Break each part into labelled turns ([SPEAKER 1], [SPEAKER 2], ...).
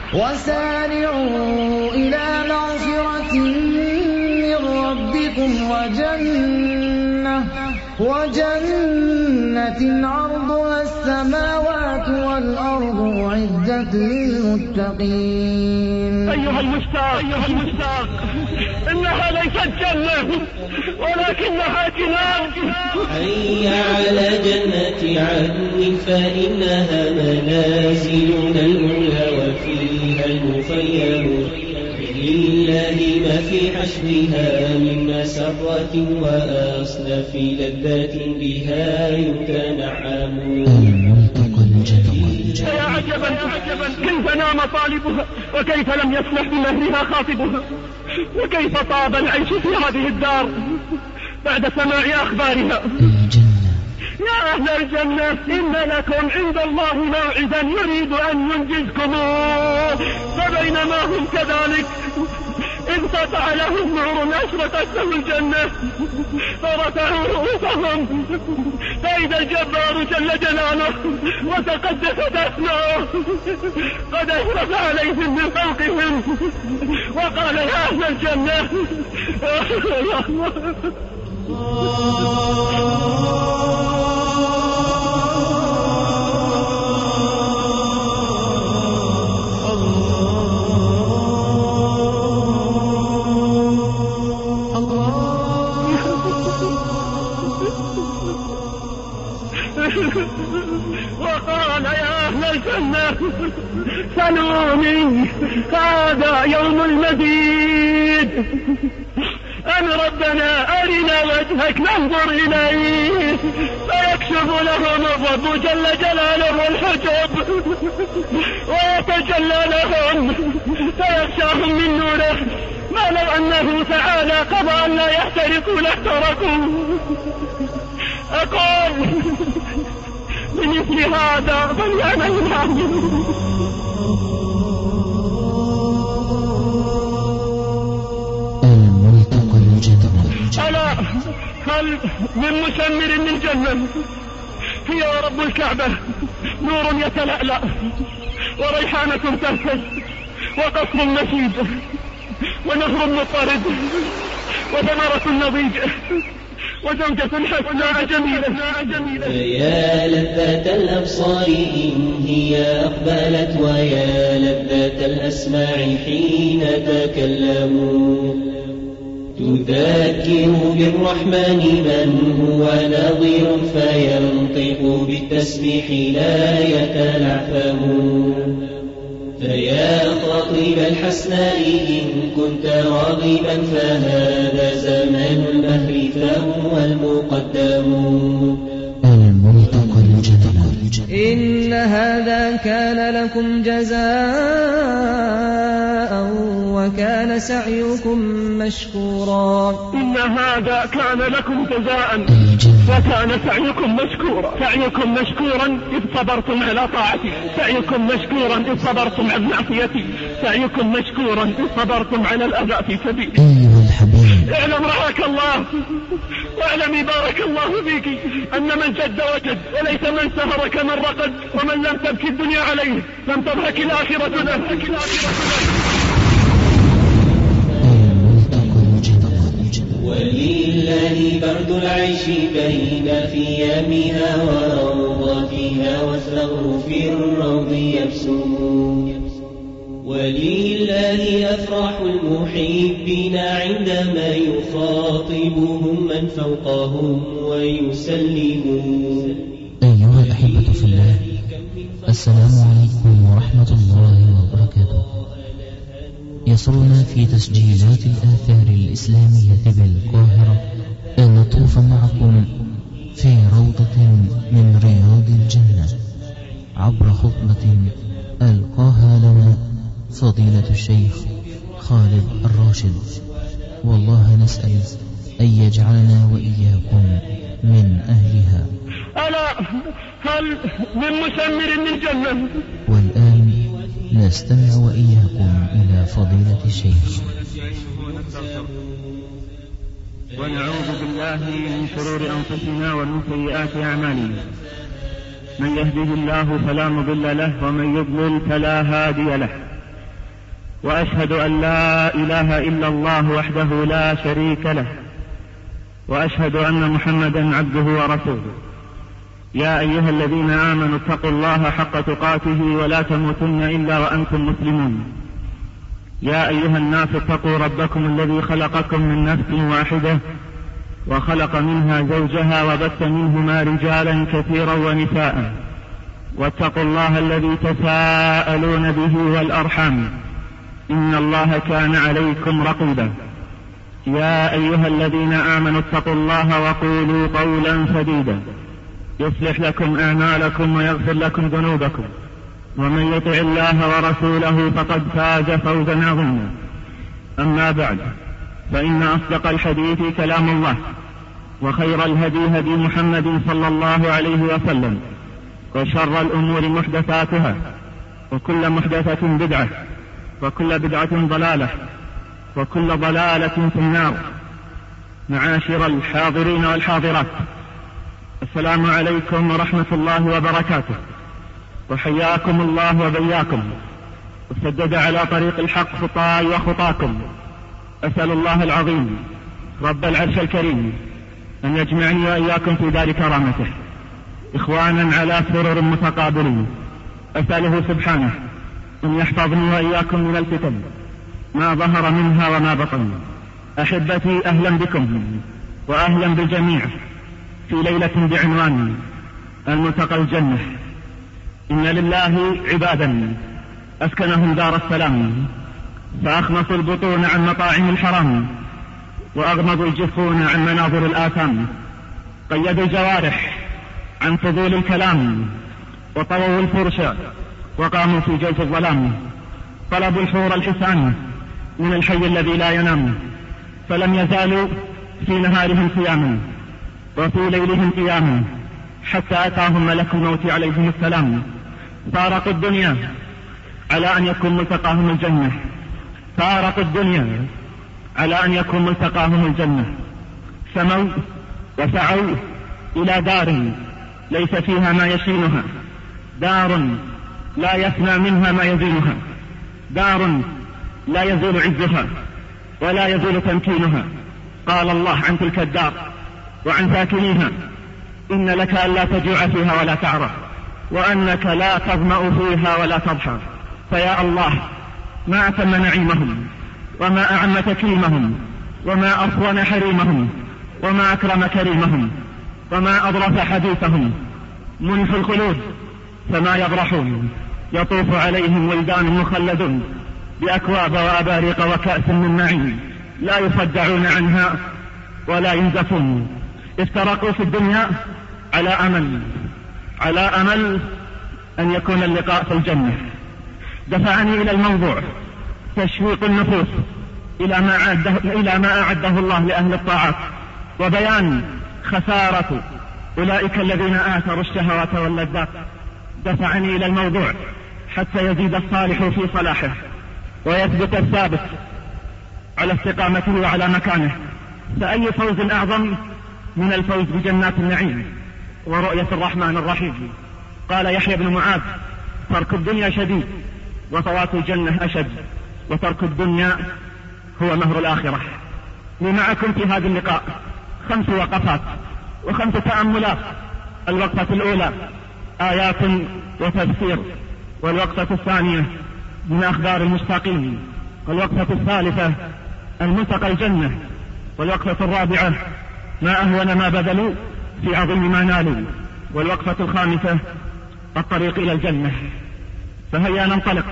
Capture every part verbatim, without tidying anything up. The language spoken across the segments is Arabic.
[SPEAKER 1] وسارعوا إلى مغفرة من ربكم وجنة, وجنة عرضها السماوات والأرض أعدت للمتقين.
[SPEAKER 2] أيها المشتاق, أيها المشتاق إنها ليست جنة ولكنها جنان.
[SPEAKER 3] حي على جنة عدن فإنها منازلنا الأولى وفيها المخيم. لله ما في حشرها من مسرة وأصناف لذات بها يتنعمون.
[SPEAKER 2] يا عجبا عجبا كيف نام طالبها وكيف لم يسمح بمهرها خاطبها، وكيف طاب العيش في هذه الدار بعد سماع أخبارها. يا أهل الجنة إن لكم عند الله موعدا يريد أن ينجزكموه. فبينما هم كذلك إذ سطع لهم نور أشرقت له الجنة فرفعوا رؤوسهم فإذا الجبار جل جلاله وتقدست أسماؤه قد أشرف عليهم من فوقهم وقال يا أهل الجنة وقال يا أهل الجنة سلوني هذا يوم المزيد أن ربنا أرنا وجهك ننظر إليه فيكشف لهم الرب جل جلاله الحجب ويتجلى لهم فيغشاهم من نوره ما لو أنه تعالى قضى أن لا يحترقوا لاحترقوا. أقول بمثل هذا فليعمل العاملون. ألا هل من مسمر من جنة هي رب الكعبة نور يتلألأ وريحانة تهتز وقصر مشيد ونهر مطرد وثمرة نضيج وزوجة حسناء جميلة.
[SPEAKER 3] يا لذة الأبصار إن هي أقبلت ويا لذة الأسماع حين تكلموا. تذكر بالرحمن من هو نظير فينطق بالتسبيح لا يتلعثم. فيا خاطب الحسناء إن كنت راغبا فهذا زمن المهر فهو المقدم.
[SPEAKER 1] إن هذا كان لكم جزاء وكان سعيكم مشكورا.
[SPEAKER 2] إن هذا كان لكم جزاء وكان سعيكم مشكورا. سعيكم مشكورا إذ صبرتم على طاعتي، سعيكم مشكورا إذ صبرتم عن معصيتي، سعيكم مشكورا إذ صبرتم على الأذى في سبيلي.
[SPEAKER 1] أيها الحبيب
[SPEAKER 2] اعلم رعاك الله واعلمي بارك الله فيك أن من جد وجد وليس من سهر كمن رقد، ومن لم تبكي الدنيا عليه لم تضحك الآخرة له.
[SPEAKER 3] ولله برد العيش بين خيامها وروضاتها والثغر في الروض يبسم. ولله أفراح المحبين عندما يخاطبهم من فوقهم ويسلمون.
[SPEAKER 1] أيها الأحبة في الله، السلام عليكم ورحمة الله وبركاته. يسرنا في تسجيلات الآثار الإسلامية بالقاهرة أن نطوف معكم في روضة من رياض الجنة عبر خطبة ألقاها لنا فضيلة الشيخ خالد الراشد، والله نسأل أن يجعلنا وإياكم من أهلها.
[SPEAKER 2] ألا هل من مسمر من جنة.
[SPEAKER 1] والآن نستمع وإياكم إلى فضيلة الشيخ.
[SPEAKER 2] ونعوذ بالله من شرور أنفسنا ومن سيئات أعمالنا، من يهده الله فلا مضل له ومن يضلل فلا هادي له، وأشهد أن لا إله إلا الله وحده لا شريك له، وأشهد أن محمدا عبده ورسوله. يا أيها الذين آمنوا اتقوا الله حق تقاته ولا تموتن إلا وأنتم مسلمون. يا أيها الناس اتقوا ربكم الذي خلقكم من نفس واحدة وخلق منها زوجها وبث منهما رجالا كثيرا ونساء، واتقوا الله الذي تساءلون به والأرحام إن الله كان عليكم رقيبا. يا أيها الذين آمنوا اتقوا الله وقولوا قولا سديدا يصلح لكم أعمالكم ويغفر لكم ذنوبكم، ومن يطع الله ورسوله فقد فاز فوزا عظيما. أما بعد، فإن أصدق الحديث كلام الله، وخير الهدي هدي محمد صلى الله عليه وسلم، وشر الأمور محدثاتها، وكل محدثة بدعة، وكل بدعة ضلالة، وكل ضلالة في النار. معاشر الحاضرين والحاضرات، السلام عليكم ورحمة الله وبركاته، وحياكم الله وبياكم، وسدد على طريق الحق خطاي وخطاكم. أسأل الله العظيم رب العرش الكريم أن يجمعني وإياكم في دار كرامته إخوانا على سرر متقابلين. أسأله سبحانه أن يحفظني وإياكم من الفتن ما ظهر منها وما بطن. أحبتي، أهلا بكم وأهلا بالجميع في ليلة بعنوان الملتقى الجنة. إن لله عبادا أسكنهم دار السلام، فأخمصوا البطون عن مطاعم الحرام، وأغمضوا الجفون عن مناظر الآثام، قيدوا الجوارح عن فضول الكلام، وطووا الفرش وقاموا في جوف الظلام، طلبوا الحور الحسان من الحي الذي لا ينام، فلم يزالوا في نهارهم صياما وفي ليلهم قياما، حتى أتاهم ملك الموت عليهم السلام. فارقوا الدنيا على أن يكون ملتقاهم الجنة، فارقوا الدنيا على أن يكون ملتقاهم الجنة، سموا وسعوا إلى دار ليس فيها ما يشينها، دار لا يفنى منها ما يزينها، دار لا يزول عزها ولا يزول تمكينها. قال الله عن تلك الدار وعن ساكنيها: إن لك ألا تجوع فيها ولا تعرى، وأنك لا تظمأ فيها ولا تضحى. فيا الله، ما أتم نعيمهم، وما أعم تكريمهم، وما أصون حريمهم، وما أكرم كريمهم، وما أضرس حديثهم. منح الخلود فما يبرحون، يطوف عليهم ولدان مخلدون بأكواب وأباريق وكأس من معين، لا يصدعون عنها ولا ينزفون. افترقوا في الدنيا على أمل على أمل أن يكون اللقاء في الجنة. دفعني إلى الموضوع تشويق النفوس إلى ما أعده, إلى ما أعده الله لأهل الطاعات، وبيان خسارة أولئك الذين آثروا الشهوات واللذات. دفعني إلى الموضوع حتى يزيد الصالح في صلاحه، ويثبت الثابت على استقامته وعلى مكانه. فأي فوز أعظم من الفوز بجنات النعيم ورؤية الرحمن الرحيم. قال يحيى بن معاذ: ترك الدنيا شديد وفوات الجنة أشد، وترك الدنيا هو مهر الآخرة. لي معكم في هذا اللقاء خمس وقفات وخمس تأملات. الوقفة الأولى آيات وتفسير، والوقفة الثانية من أخبار المشتاقين، والوقفة الثالثة الملتقى الجنة، والوقفة الرابعة ما أهون ما بذلوا في عظيم ما نالوا، والوقفة الخامسة الطريق إلى الجنة. فهيا ننطلق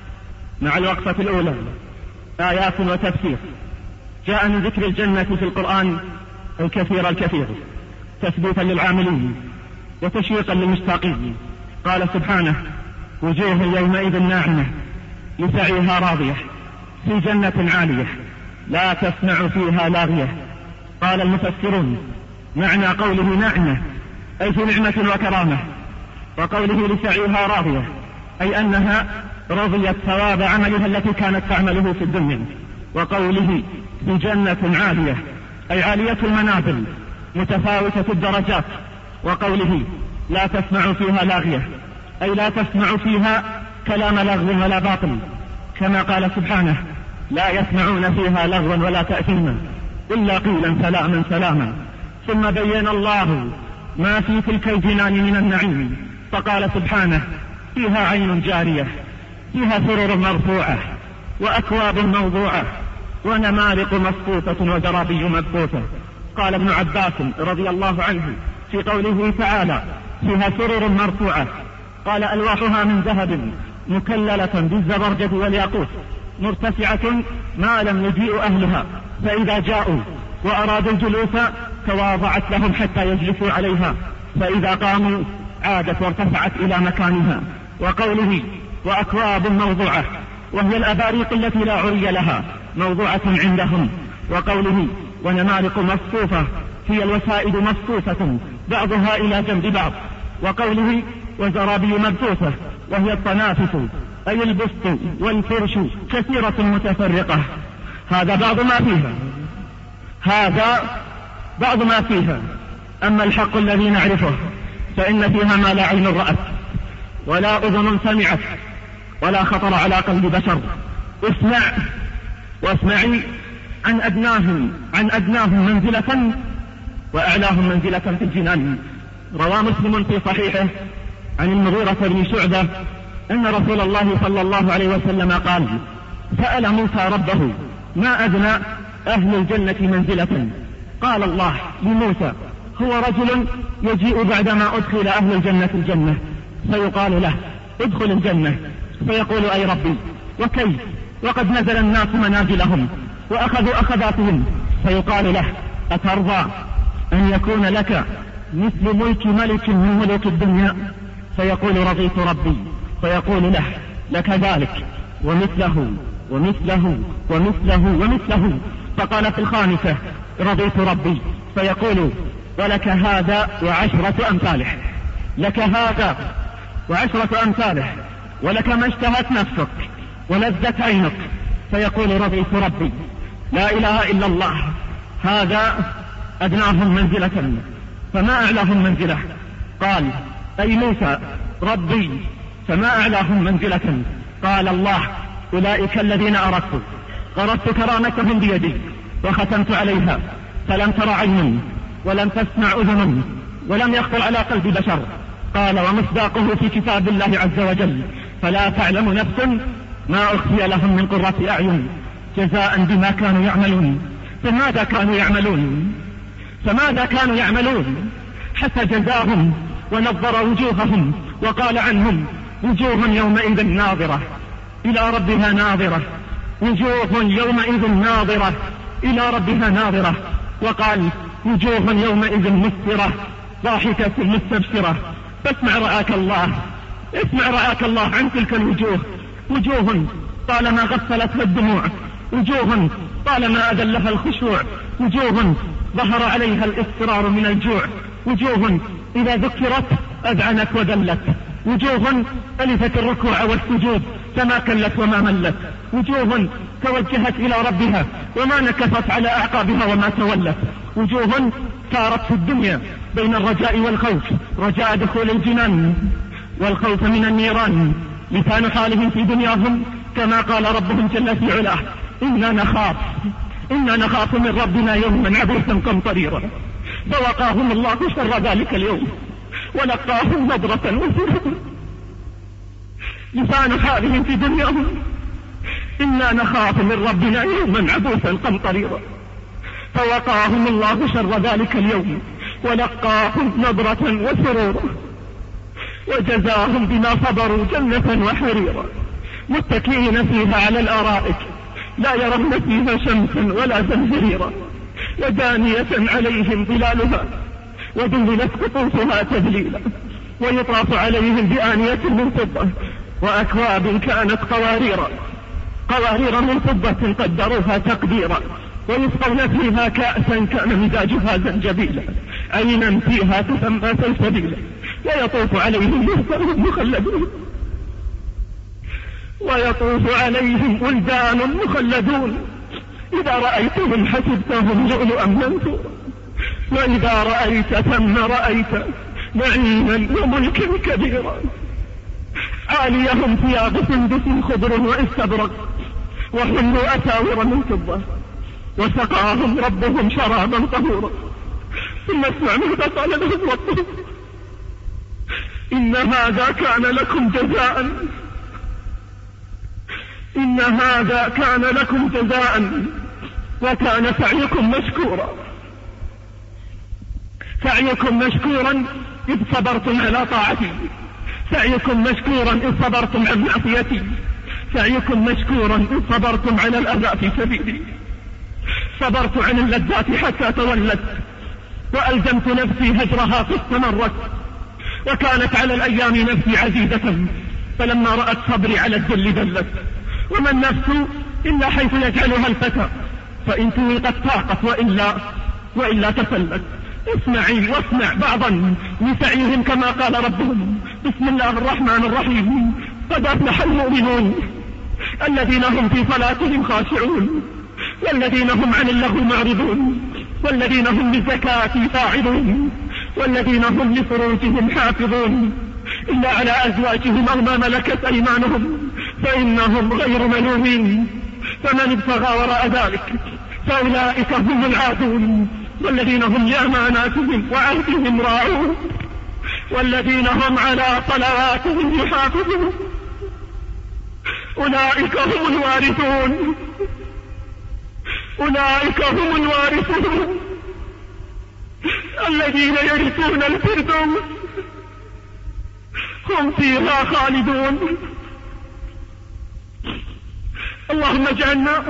[SPEAKER 2] مع الوقفة الأولى، آيات وتفسير. جاء من ذكر الجنة في القرآن الكثير الكثير تثبيتا للعاملين وتشويقا للمشتاقين. قال سبحانه: وجوه يومئذ ناعمة لسعيها راضية في جنة عالية لا تسمع فيها لاغية. قال المفسرون: معنى قوله ناعمة أي في نعمة وكرامة، وقوله لسعيها راضية أي أنها رضيت ثواب عملها التي كانت تعمله في الدنيا. وقوله في جنة عالية أي عالية المنازل متفاوتة الدرجات. وقوله لا تسمع فيها لاغية أي لا تسمع فيها كلام لغو ولا باطل، كما قال سبحانه: لا يسمعون فيها لغوا ولا تأثيما إلا قيلا سلاما سلاما. ثم بين الله ما في تلك الجنان من النعيم فقال سبحانه: فيها عين جارية فيها سرر مرفوعة وأكواب موضوعة ونمارق مصفوفة وزرابي مبثوثة. قال ابن عباس رضي الله عنه في قوله تعالى: فيها سرر مرفوعة، قال: ألواحها من ذهب مكللة بالزبرجد والياقوت مرتفعة ما لم يجيء أهلها، فإذا جاءوا وأرادوا الجلوس تواضعت لهم حتى يجلسوا عليها، فإذا قاموا عادت وارتفعت إلى مكانها. وقوله: وأكواب موضوعة، وهي الأباريق التي لا عري لها موضوعة عندهم. وقوله: ونمارق مصفوفة، هي الوسائد مصفوفة بعضها إلى جنب بعض. وقوله: وزرابي مبثوثة، وهي الطنافس أي البسط والفرش كثيرة متفرقة. هذا بعض ما فيها هذا بعض ما فيها أما الحق الذي نعرفه فإن فيها ما لا عين رأت ولا أذن سمعت ولا خطر على قلب بشر. اسمع واسمعي عن أدناهم عن أدناهم منزلة وأعلاهم منزلة في الجنان. روى مسلم في صحيحه عن المغيرة بن شعبة أن رسول الله صلى الله عليه وسلم قال: سأل موسى ربه: ما أدنى أهل الجنة منزلة؟ قال الله لموسى: هو رجل يجيء بعدما أدخل أهل الجنة الجنة فيقال له: ادخل الجنة، فيقول: أي ربي، وكيف وقد نزل الناس منازلهم وأخذوا أخذاتهم؟ فيقال له: أترضى أن يكون لك مثل ملك ملك من ملوك الدنيا؟ فيقول: رضيت ربي. فيقول له: لك ذلك ومثله ومثله ومثله ومثله. فقال في الخامسة: رضيت ربي. فيقول: ولك هذا وعشرة أمثاله، لك هذا وعشرة أمثاله، ولك ما اشتهت نفسك ولذت عينك. فيقول: رضيت ربي. لا إله إلا الله. هذا أدناهم منزلة، فما أعلاهم منزلة؟ قال: أي موسى ربي. فما أعلاهم منزلة؟ قال الله: أولئك الذين أردت قرضت كرامتهم بيدي وختمت عليها، فلم تر عين ولم تسمع أذن ولم يخطر على قلب بشر. قال: ومصداقه في كتاب الله عز وجل: فلا تعلم نفس ما أخفي لهم من قرة أعين جزاء بما كانوا يعملون. فماذا كانوا يعملون فماذا كانوا يعملون حتى جزاهم ونظر وجوههم وقال عنهم: وجوه يومئذ ناظرة إلى ربها ناظرة، وجوه يومئذ ناظرة إلى ربها ناظرة. وقال: وجوه يومئذ مسفرة ضاحكة مستبشرة. فاسمع رعاك الله اسمع رعاك الله عن تلك الوجوه. وجوه طالما غسلتها الدموع، وجوه طالما أذلها الخشوع، وجوه ظهر عليها الاضطرار من الجوع، وجوه إذا ذكرت أذعنت وذلت، وجوه ألفت الركوع والسجود فما كلت وما ملت، وجوه توجهت إلى ربها وما نكفت على أعقابها وما تولت، وجوه صارت في الدنيا بين الرجاء والخوف، رجاء دخول الجنان والخوف من النيران. لسان حالهم في دنياهم كما قال ربهم جل في علاه: إنا نخاف إنا نخاف من ربنا يوما عبوسا قمطريرا. فوقاهم الله شر ذلك اليوم ولقاهم نضرة وسرورا. لسان حالهم في دنياهم: إنا نخاف من ربنا يوما عبوسا قمطريرا. فوقاهم الله شر ذلك اليوم ولقاهم نضرة وسرورا وجزاهم بما صبروا جنة وحريرا متكئين فيها على الأرائك لا يرون فيها شمسا ولا زمهريرا ودانية عليهم ظلالها وذللت قطوفها تذليلا ويطاف عليهم بآنية من فضة وأكواب كانت قواريرا قوارير من فضة قدروها تقديرا ويسقون فيها كأسا كان مزاجها زنجبيلا عينا فيها تسمى سلسبيلا ويطوف عليهم ولدان مخلدون ويطوف عليهم ولدان مخلدون إذا رأيتهم حسبتهم لؤلؤا منثورا وإذا رأيت ثم رأيت نعيما وملكا كبيرا عاليهم ثياب سندس خضر واستبرق وحلوا أساور من فضة وسقاهم ربهم شرابا طهورا. ثم اسمع ماذا قال لهم ربهم: إن هذا كان لكم جزاء إن هذا كان لكم جزاء وكان سعيكم مشكورا. سعيكم مشكورا إذ صبرتم على طاعتي، سعيكم مشكورا إذ صبرتم عن معصيتي، سعيكم مشكورا إذ صبرتم على الأذى في سبيلي. صبرت عن اللذات حتى تولت، وألزمت نفسي هجرها فاستمرت، وكانت على الأيام نفسي عزيزة، فلما رأت صبري على الذل ذلت. وما النفس إلا حيث يجعلها الفتى، فإن توقت طاقت وإلا وإلا تفلت. اسمعي واسمع بعضا لسعيهم كما قال ربهم: بسم الله الرحمن الرحيم. قد أفلح المؤمنون الذين هم في صلاتهم خاشعون، والذين هم عن اللغو معرضون، والذين هم للزكاة فاعلون، والذين هم لفروجهم حافظون، إلا على أزواجهم أو ما ملكت أيمانهم فإنهم غير ملومين. فمن ابتغى وراء ذلك فأولئك هم العادون، والذين هم لأماناتهم وعهدهم راعون، والذين هم على صلواتهم يحافظون، أولئك هم الوارثون أولئك هم الوارثون الذين يرثون الفردوس هم فيها خالدون. اللهم اجعلنا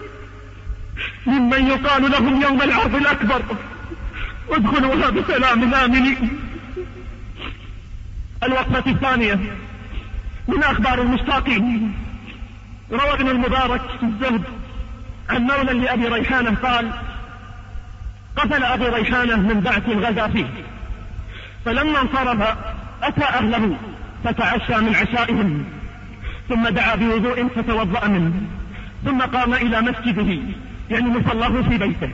[SPEAKER 2] ممن يقال لهم يوم العرض الأكبر: ادخلوها بسلام آمنين. الوقفة الثانية من أخبار المشتاقين. روى ابن المبارك في الزهد عن مولى لأبي ريحانة قال: قتل أبي ريحانة من بعث غزا فيه، فلما انصرف أتى أهله فتعشى من عشائهم، ثم دعا بوضوء فتوضأ منه، ثم قام إلى مسجده يعني مصلاه في بيته،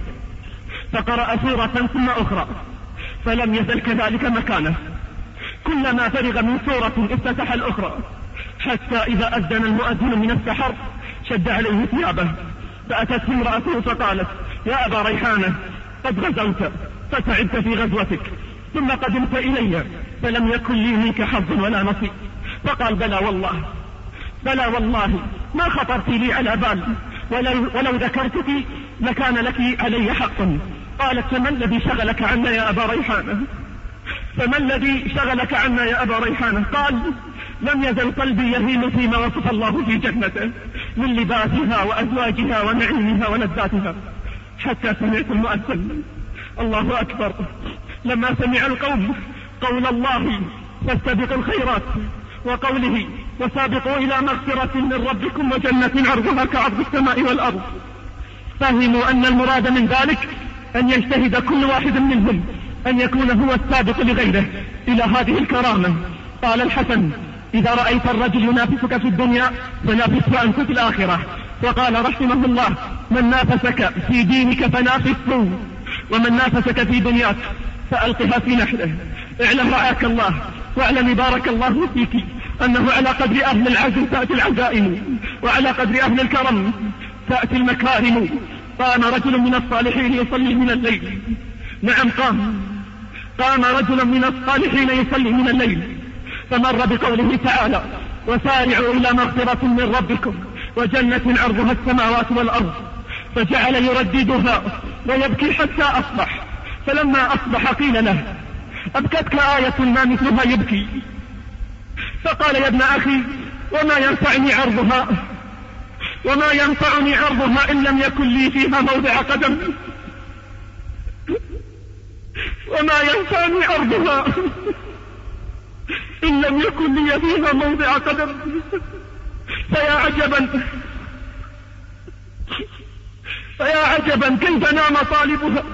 [SPEAKER 2] فقرأ سورة ثم أخرى، فلم يزل كذلك مكانه، كلما فرغ من سورة افتتح الأخرى، حتى إذا أذن المؤذن من السحر شد عليه ثيابه، فأتته امرأته فقالت: يا أبا ريحانة قد غزوت فتعبت في غزوتك، ثم قدمت إلي فلم يكن لي منك حظ ولا نصيب. فقال: بلى والله بلى والله ما خطرت لي على بال، ولو, ولو ذكرتك لكان لك علي حق. قالت: فما الذي شغلك عنا يا أبا ريحانة فما الذي شغلك عنا يا أبا ريحانة قال: لم يزل قلبي يهيم فيما وصف الله في جنته من لباسها وأزواجها ونعيمها ولذاتها، حتى سمعت المؤذن الله أكبر. لما سمع القوم قول الله فاستبقوا الخيرات وقوله وسابقوا إلى مغفرة من ربكم وجنة عرضها كعرض السماء والأرض، فهموا أن المراد من ذلك أن يجتهد كل واحد منهم أن يكون هو السابق لغيره إلى هذه الكرامة. قال الحسن: إذا رأيت الرجل ينافسك في الدنيا فنافسه أنت في الآخرة. وقال رحمه الله: من نافسك في دينك فنافسه، ومن نافسك في دنياك فألقها في نحره. اعلم رعاك الله، واعلم بارك الله فيك أنه على قدر أهل العزم تأتي العزائم، وعلى قدر أهل الكرم تأتي المكارم. قام رجل من الصالحين يصلي من الليل، نعم قام قام رجل من الصالحين يصلي من الليل، فمر بقوله تعالى: وسارعوا إلى مغفرة من ربكم وجنة عرضها السماوات والأرض، فجعل يرددها ويبكي حتى أصبح. فلما أصبح قيل له: أبكتك آية ما مثلها يبكي؟ فقال: يا ابن أخي، وما ينفعني عرضها وما ينفعني عرضها إن لم يكن لي فيها موضع قدم وما ينفعني عرضها إن لم يكن لي فيها موضع قدم. فيا عجبا فيا عجبا كيف نام طالبها،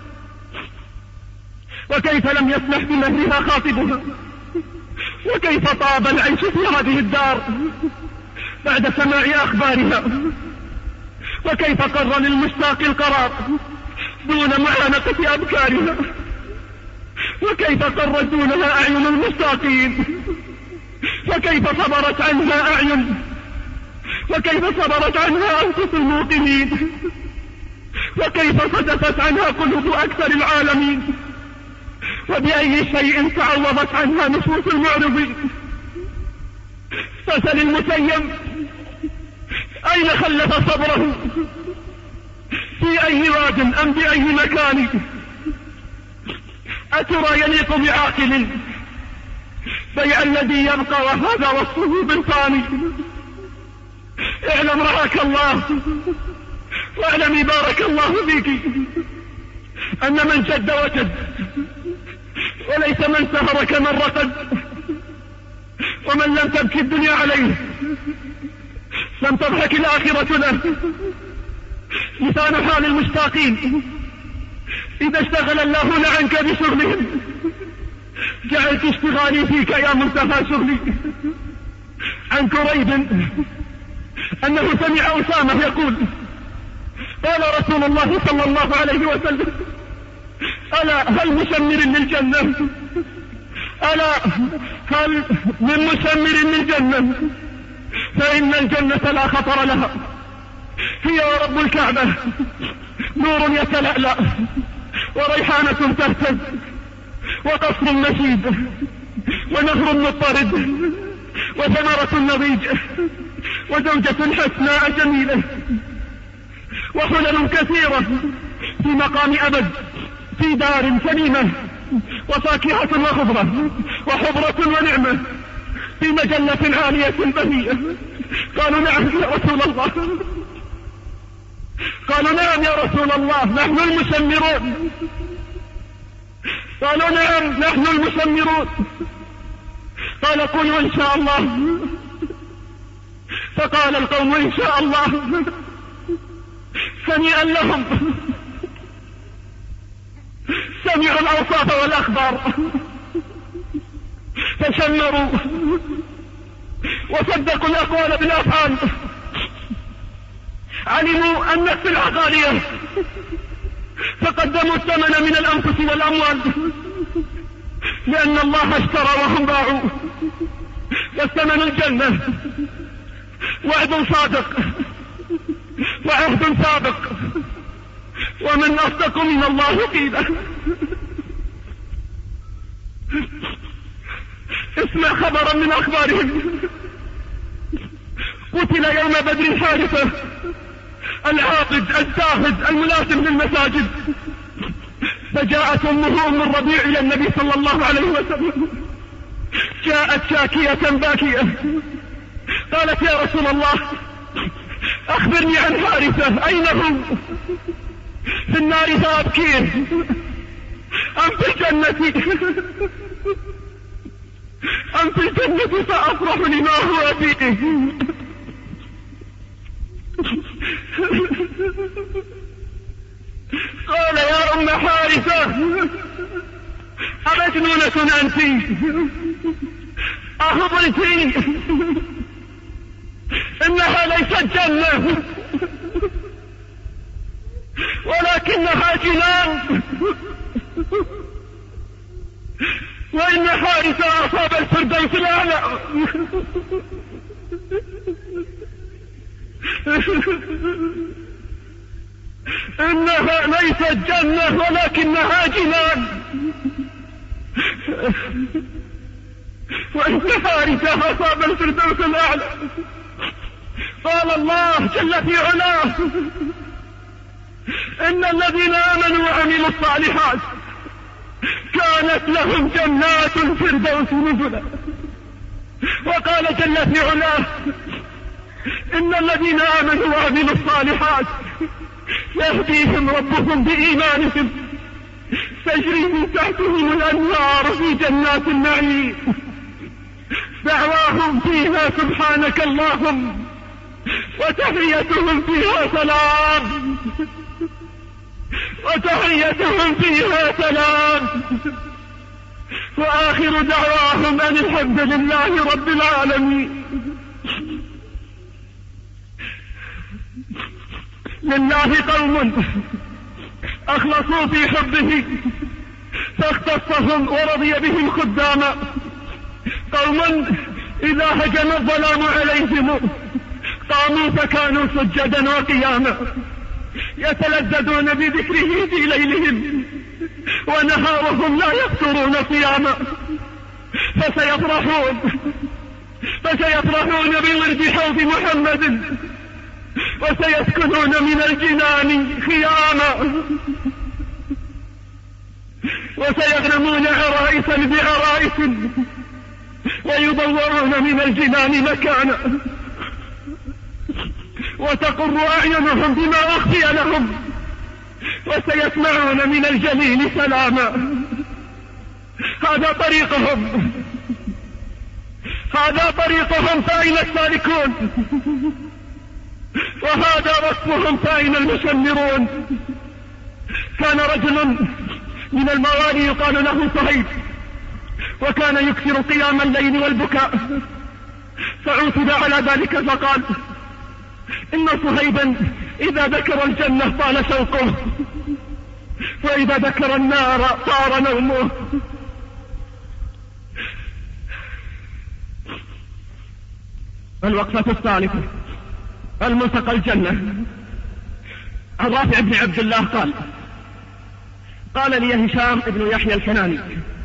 [SPEAKER 2] وكيف لم يسمح بمهرها خاطبها، وكيف طاب العيش في هذه الدار بعد سماع أخبارها، وكيف قر للمشتاق القرار دون معانقة أبكارها، وكيف قرت دونها أعين المشتاقين، وكيف صبرت عنها أعين وكيف صبرت عنها أنفس الموقنين، وكيف صدفت عنها قلوب أكثر العالمين، وبأي شيء تعوضت عنها نفوس المعرضين. فسل المسيب أين خلف صبره، في أي واد أم بأي مكان؟ أترى يليق بعاقل بيع الذي يبقى وهذا وصفه بالفاني؟ اعلم رعاك الله واعلمي بارك الله فيك أن من جد وجد، وليس من سهر كمن رقد. ومن لم تبكي الدنيا عليه لم تضحك الآخرة له. لسان حال المشتاقين إذا اشتغل الله عنك بشغلهم جعلت اشتغالي فيك يا منتهى شغلي. عن كريب أنه سمع أسامة يقول قال رسول الله صلى الله عليه وسلم ألا هل مشمر للجنة، ألا هل من مشمر للجنة، فإن الجنة لا خطر لها، هي ورب الكعبة نور يتلألأ وريحانة تهتز وقصر مشيد ونهر مضطرد وثمرة نضيج وزوجة حسناء جميلة وحلل كثيرة في مقام أبد في دار سليمة وفاكهة وخضرة وحضرة ونعمة في مجلة عالية بهية. قالوا نعم يا رسول الله، قالوا نعم يا رسول الله نحن المشمرون، قالوا نعم نحن المشمرون. قال قولوا إن شاء الله، فقال القوم إن شاء الله. هنيئا لهم، سمعوا الأوصاف والأخبار فشمروا وصدقوا الأقوال بالأفعال. علموا أن السلعة غالية فقدموا الثمن من الأنفس والأموال، لأن الله اشترى وهم باعوا. والثمن الجنة وعد صادق وعهد سابق، ومن أصدق من الله قيلا. اسمع خبرا من أخبارهم. قتل يوم بدر حارثة العاقد الزاهد الملازم للمساجد، فجاءت أمه أم الربيع إلى النبي صلى الله عليه وسلم، جاءت شاكية باكية قالت يا رسول الله أخبرني عن حارثة، أين هو؟ في النار فأبكيه أم في الجنة؟ أم في الجنة فأفرح لما هو فيه؟ قال يا أم حارثة أمجنونة أنت؟ أخبرتي إنها ليست جنة ولكنها جنان، وإن حارثة أصاب الفردوس الأعلى. إنها ليست جنة ولكنها جنان، وإن حارثة أصاب الفردوس الأعلى. قال الله جل في علاه إن الذين آمنوا وعملوا الصالحات كانت لهم جنات الفردوس نزلا. وقال جل في علاه إن الذين آمنوا وعملوا الصالحات يهديهم ربهم بإيمانهم تجري من تحتهم الأنهار في جنات النعيم، دعواهم فيها سبحانك اللهم وتحيتهم فيها سلام، وتحيتهم فيها سلام، وآخر دعواهم أن الحمد لله رب العالمين. لله قوم أخلصوا في حبه فاختصهم ورضي بهم خداما، قوم إذا هجم الظلام عليهم قاموا فكانوا سجدا وقياما يتلذذون بذكره في ليلهم ونهارهم لا يفترون صياما. فسيفرحون فسيفرحون بورد حوض محمد وسيسكنون من الجنان خياما وسيغنمون عرائسا بعرائس ويبورون من الجنان مكانا وتقر أعينهم بما أخفي لهم وسيسمعون من الجليل سلاما. هذا طريقهم هذا طريقهم فأين السالكون وهذا وصفهم فأين المشمرون. كان رجل من الموالي يقال له صهيب وكان يكثر قيام الليل والبكاء فعوتب على ذلك فقال إن صهيبا إذا ذكر الجنة طال شوقه وإذا ذكر النار طار نومه. الوقفة الثالثة الملتقى الجنة. عن رافع بن عبد الله قال قال لي هشام ابن يحيى الكناني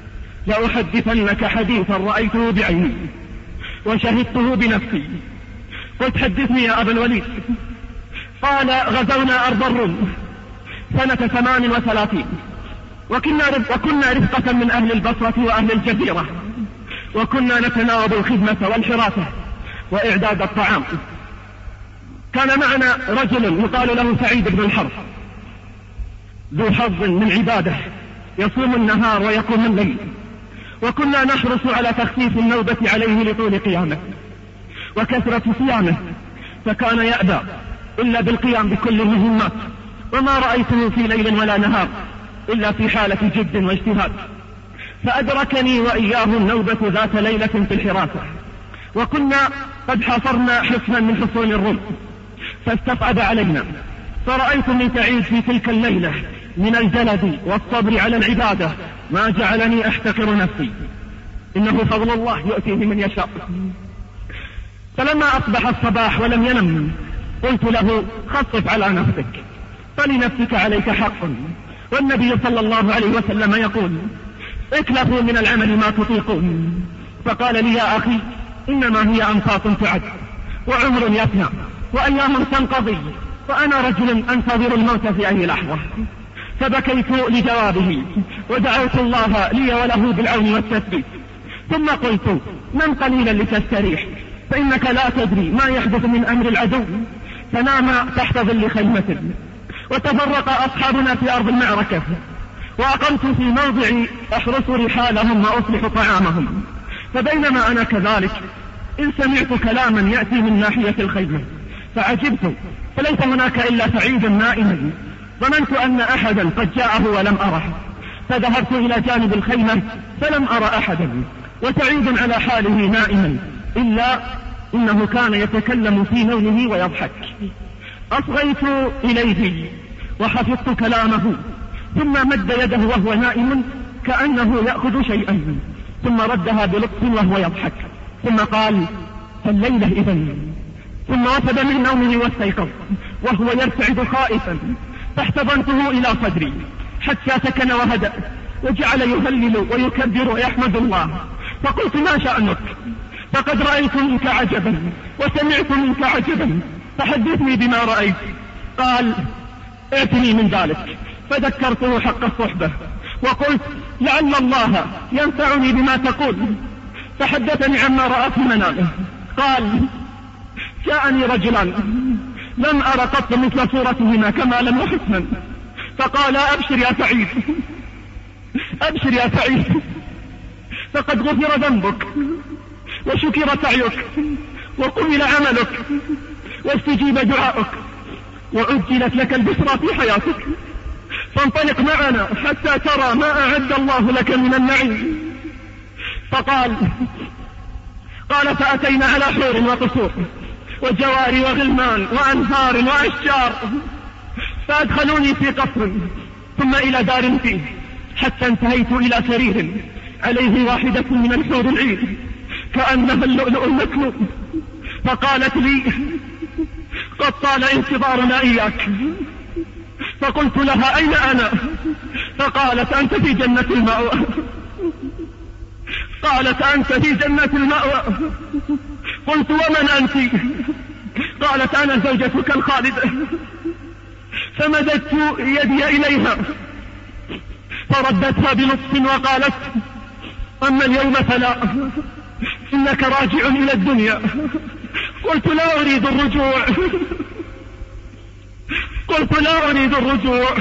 [SPEAKER 2] لأحدثنك حديثا رأيته بعيني وشهدته بنفسي. قلت حدثني يا أبا الوليد. قال غزونا أرض الروم سنة ثمان وثلاثين وكنا, وكنا رفقة من أهل البصرة وأهل الجزيرة وكنا نتناوب الخدمة والحراسة وإعداد الطعام. كان معنا رجل يقال له سعيد بن الحرب ذو حظ من عباده يصوم النهار ويقوم الليل وكنا نحرص على تخفيف النوبة عليه لطول قيامه وكثرة صيامه فكان يأبى إلا بالقيام بكل المهمات وما رأيته في ليل ولا نهار إلا في حالة جد واجتهاد. فأدركني وإياه النوبة ذات ليلة في الحراسة وكنا قد حاصرنا حصنا من حصون الروم فاستفعد علينا فرأيت من سعيد في تلك الليلة من الجلد والصبر على العبادة ما جعلني أحتقر نفسي. إنه فضل الله يؤتيه من يشاء. فلما أصبح الصباح ولم ينم قلت له خفف على نفسك فلنفسك عليك حق والنبي صلى الله عليه وسلم يقول اكلفوا من العمل ما تطيقون. فقال لي يا أخي إنما هي أنفاس تعد وعمر يفنى وأيام تنقضي وأنا رجل أنتظر الموت في أي لحظة. فبكيت لجوابه ودعوت الله لي وله بالعون والتثبيت ثم قلت نم قليلا لتستريح فإنك لا تدري ما يحدث من أمر العدو. فنام تحت ظل خيمة وتفرق أصحابنا في أرض المعركة وأقمت في موضع أحرس رحالهم وأصلح طعامهم. فبينما أنا كذلك إن سمعت كلاما يأتي من ناحية الخيمة فعجبت فليس هناك إلا سعيد نائما. ظننت أن أحدا قد جاءه ولم أره فذهبت إلى جانب الخيمة فلم أرى أحدا وسعيد على حاله نائما إلا إنه كان يتكلم في نومه ويضحك. أصغيت إليه وحفظت كلامه ثم مد يده وهو نائم كأنه يأخذ شيئا ثم ردها بلطف وهو يضحك ثم قال فالليلة إذن. ثم وثب من نومه واستيقظ وهو يرتعد خائفا فاحتضنته إلى صدري حتى سكن وهدأ وجعل يهلل ويكبر ويحمد الله. فقلت ما شأنك؟ فقد رأيت منك عجبا وسمعت منك عجبا فحدثني بما رأيت. قال ائتني من ذلك. فذكرته حق الصحبة وقلت لعل الله ينفعني بما تقول. فحدثني عما رأى في منامه. قال جاءني رجلان لم أرى قط مثل صورتهما كمالا وحسنا فقال أبشر يا سعيد أبشر يا سعيد فقد غفر ذنبك وشكر سعيك وقبل عملك واستجيب دعائك وعجلت لك البشرى في حياتك فانطلق معنا حتى ترى ما أعد الله لك من النعيم. فقال قال فأتينا على حور وقصور وجواري وغلمان وأنهار وأشجار فأدخلوني في قصر ثم إلى دار فيه حتى انتهيت إلى سرير عليه واحدة من الحور العين كأنها اللؤلؤ المكنون. فقالت لي قد طال انتظارنا إياك. فقلت لها أين أنا؟ فقالت أنت في جنة المأوى. قالت أنت في جنة المأوى. قلت ومن أنت؟ قالت أنا زوجتك الخالدة. فمددت يدي إليها فردتها بلطف وقالت أما اليوم فلا، إنك راجع إلى الدنيا. قلت لا أريد الرجوع، قلت لا أريد الرجوع.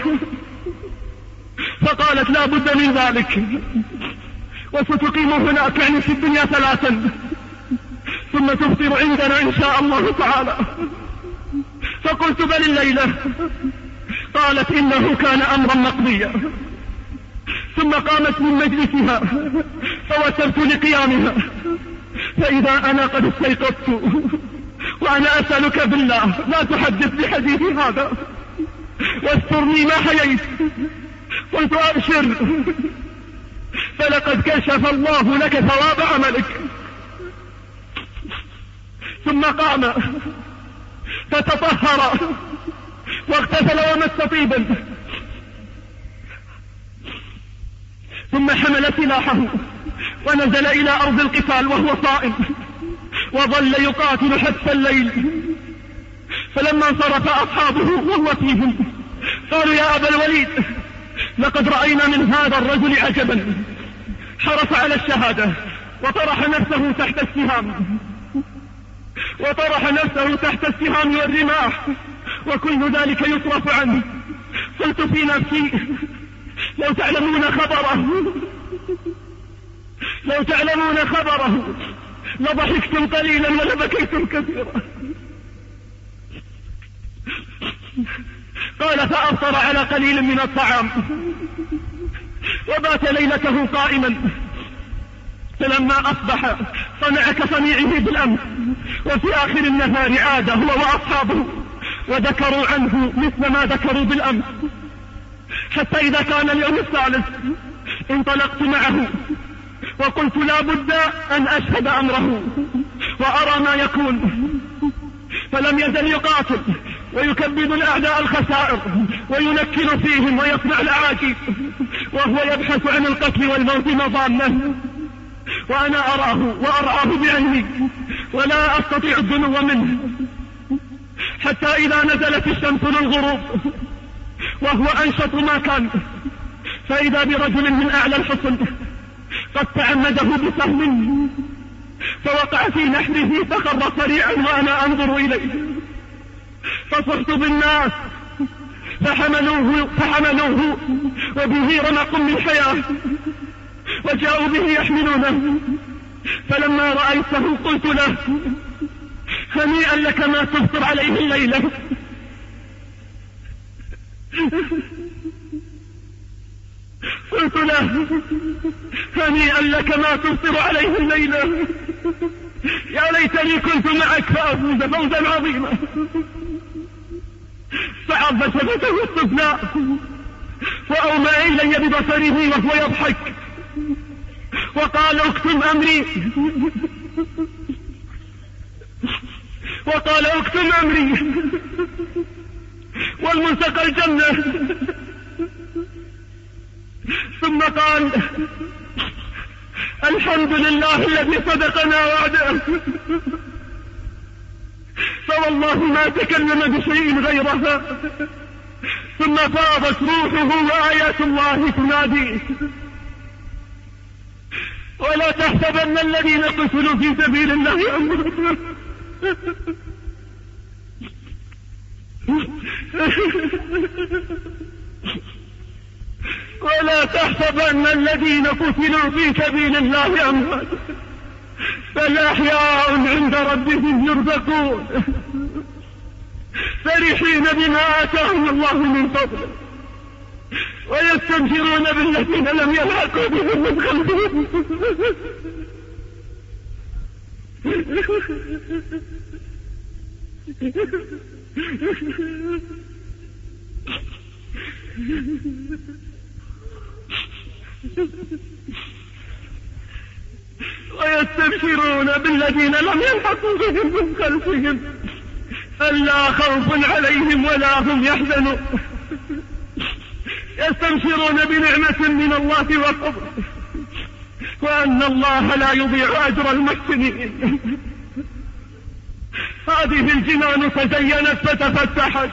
[SPEAKER 2] فقالت لا بد من ذلك، وستقيم هناك يعني في الدنيا ثلاثا ثم تفطر عندنا إن شاء الله تعالى. فقلت بل الليلة؟ قالت إنه كان أمرا مقضيا. ثم قامت من مجلسها فوترت لقيامها، فإذا أنا قد استيقظت وأنا أسألك بالله لا تحدث بحديثي هذا واسترني ما حييت. قلت أبشر فلقد كشف الله لك ثواب عملك. ثم قام فتطهر واغتسل ومس طيبا، ثم حمل سلاحه ونزل إلى أرض القتال وهو صائم، وظل يقاتل حتى الليل. فلما انصرف أصحابه وهو فيهم قالوا يا أبا الوليد لقد رأينا من هذا الرجل عجبا، حرص على الشهادة وطرح نفسه تحت السهام وطرح نفسه تحت السهام والرماح وكل ذلك يصرف عنه. قلت في نفسي لو تعلمون خبره لو تعلمون خبره لضحكتم قليلا ولبكيتم كثيرا. قال فأفطر على قليل من الطعام وبات ليلته قائما. فلما أصبح صنع كصنيعه بالأمس، وفي آخر النهار عاد هو وأصحابه وذكروا عنه مثل ما ذكروا بالأمس، حتى إذا كان اليوم الثالث انطلقت معه وقلت لا بد أن أشهد أمره وأرى ما يكون. فلم يزل يقاتل ويكبد الأعداء الخسائر وينكل فيهم ويصنع العاجيب، وهو يبحث عن القتل والموت مظانه، وأنا أراه وأرعاه بعيني ولا أستطيع الدنو منه. حتى إذا نزلت الشمس للغروب وهو أنشط ما كان، فإذا برجل من أعلى الحصن قد تعمده بسهم فوقع في نحره فخر سريعا وأنا أنظر إليه. فصحت بالناس فحملوه, فحملوه وبه رمق من حياة وجاءوا به يحملونه. فلما رأيته قلت له هنيئا لك ما تفطر عليه الليلة. قلت له هنيئا لك ما تفطر عليه الليلة، يا ليتني كنت معك فأفوز فوزا عظيما. فعض شفته السفلى وأومى إلي ببصره وهو يضحك وقال اكتم أمري وقال اكتم أمري والمنتقى الجنة. ثم قال الحمد لله الذي صدقنا وعده، فوالله ما تكلم بشيء غيرها. ثم فاضت روحه وآيات الله تناديه ولا تحسبن الذين قتلوا في سبيل الله أموات ولا تحسبن الذين قتلوا في سبيل الله أموات بل أحياء عند ربهم يرزقون فرحين بما آتاهم الله من فضله ويستبشرون بالذين لم يلحقوا بهم من خلفهم ويستبشرون بالذين لم يلحقوا بهم من خلفهم ألا خوف عليهم ولا هم يحزنون يستبشرون بنعمة من الله وفضل وأن الله لا يضيع أجر المحسنين. هذه الجنان تزينت فتفتحت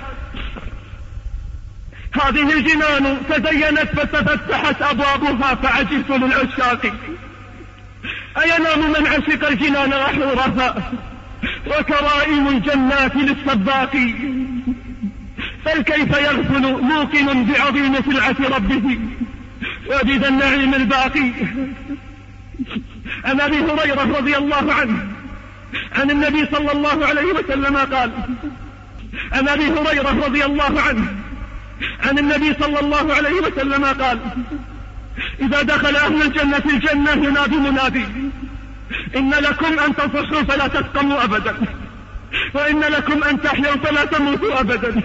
[SPEAKER 2] هذه الجنان تزينت فتفتحت أبوابها فعجبت للعشاق أينام من عشق الجنان وحورها وكرائم الجنات للسباق بل كيف يغفل موقن بعظيم سلعة ربه وبذا النعيم الباقي. عن أبي هريرة رضي الله عنه عن النبي صلى الله عليه وسلم قال عن أبي هريرة رضي الله عنه عن النبي صلى الله عليه وسلم قال إذا دخل أهل الجنة الجنة ينادي منادي إن لكم أن تصحوا فلا تسقموا أبدا وإن لكم أن تحيوا فلا تموتوا أبدا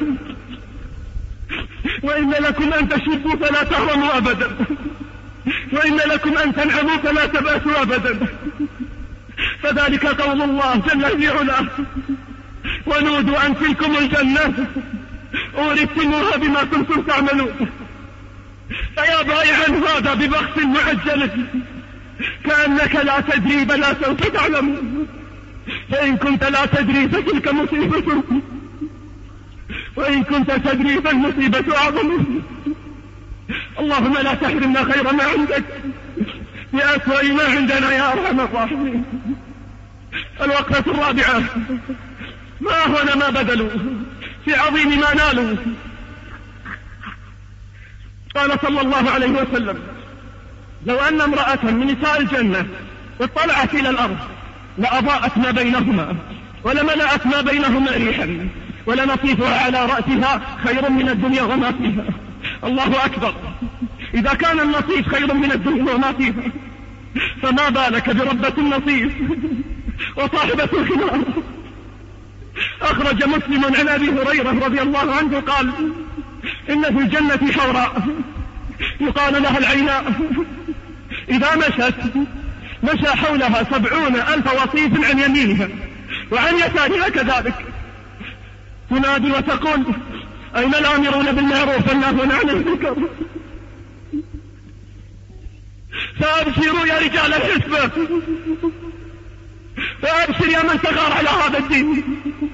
[SPEAKER 2] وإن لكم أن تشبوا فلا تهرموا أبدا وإن لكم أن تنعموا فلا تبأسوا أبدا. فذلك قول الله جل في علاه ونودوا أن تلكم الجنة أورثتموها بما كنتم تعملون. فيا بائعا هذا ببخس معجل كأنك لا تدري بل لا سوف تعلم فإن كنت لا تدري فتلك مصيبة وإن كنت تدري فالمصيبة أعظم. اللهم لا تحرمنا خير ما عندك بأسوأ ما عندنا يا أرحم الراحمين. الوقفة الرابعة ما هون ما بدلوا في عظيم ما نالوا. قال صلى الله عليه وسلم لو أن امرأة من نساء الجنة اطلعت إلى الأرض لأضاءت ما بينهما ولملأت ما بينهما ريحا ولنصيفها على رأسها خير من الدنيا وما فيها. الله أكبر. إذا كان النصيف خير من الدنيا وما فيها فما بالك بربة النصيف وصاحبة الخمار. أخرج مسلم عن أبي هريرة رضي الله عنه قال إن في الجنة حوراء يقال لها العيناء إذا مشت مشى حولها سبعون ألف وصيف عن يمينها وعن يسارها كذلك تنادي وتقول أين الآمرون بالمعروف والناهون عن المنكر. فأبشروا يا رجال الحسبة فأبشر يا من تغار على هذا الدين.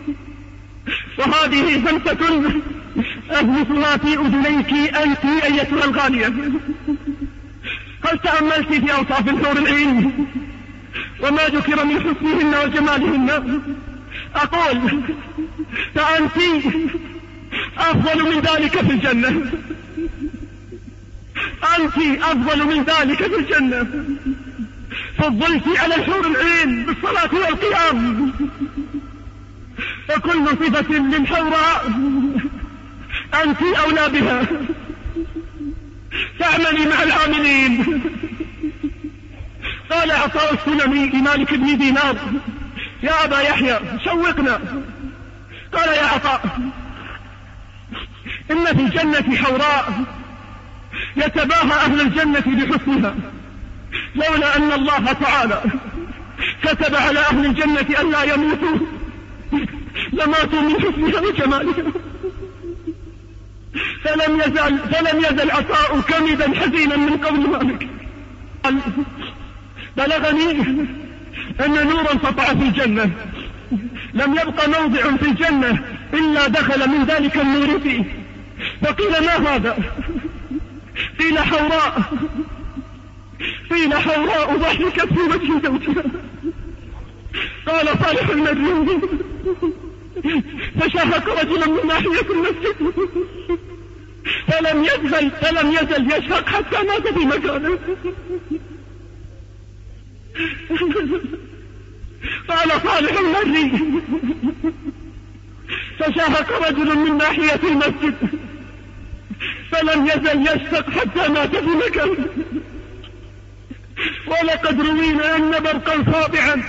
[SPEAKER 2] وهذه همسة أهمسها في أذنيك أنت أيتها الغالية. هل تأملت في أوصاف الحور العين وما ذكر من حسنهن وجمالهن؟ أقول فأنت أفضل من ذلك في الجنة أنت أفضل من ذلك في الجنة. فضلت على الحور العين بالصلاة والقيام فكل صفة من حوراء أنت أولى بها. تعملي مع العاملين. قال عطاء السلمي لمالك بن دينار يا أبا يحيى شوقنا. قال يا عطاء إن في الجنة حوراء يتباهى أهل الجنة بحسنها لولا أن الله تعالى كتب على أهل الجنة أن لا يموتوا لماتوا من حسنها وجمالها. فلم يزل, فلم يزل عطاء كمدا حزينا من قول مالك. بلغني أن نورا سطع في الجنة لم يبق موضع في الجنة إلا دخل من ذلك النور فيه. فقيل ما هذا؟ قيل حوراء قيل حوراء ضحكت في وجه زوجها. قال صالح المدين فشهق رجلا من ناحية المسجد فلم يزل فلم يزل يشهق حتى مات في مكانه. قال صالح المري فشهق رجل من ناحية المسجد فلم يزل يشهق حتى مات في مكانه. ولقد روينا أن برقا خاضعا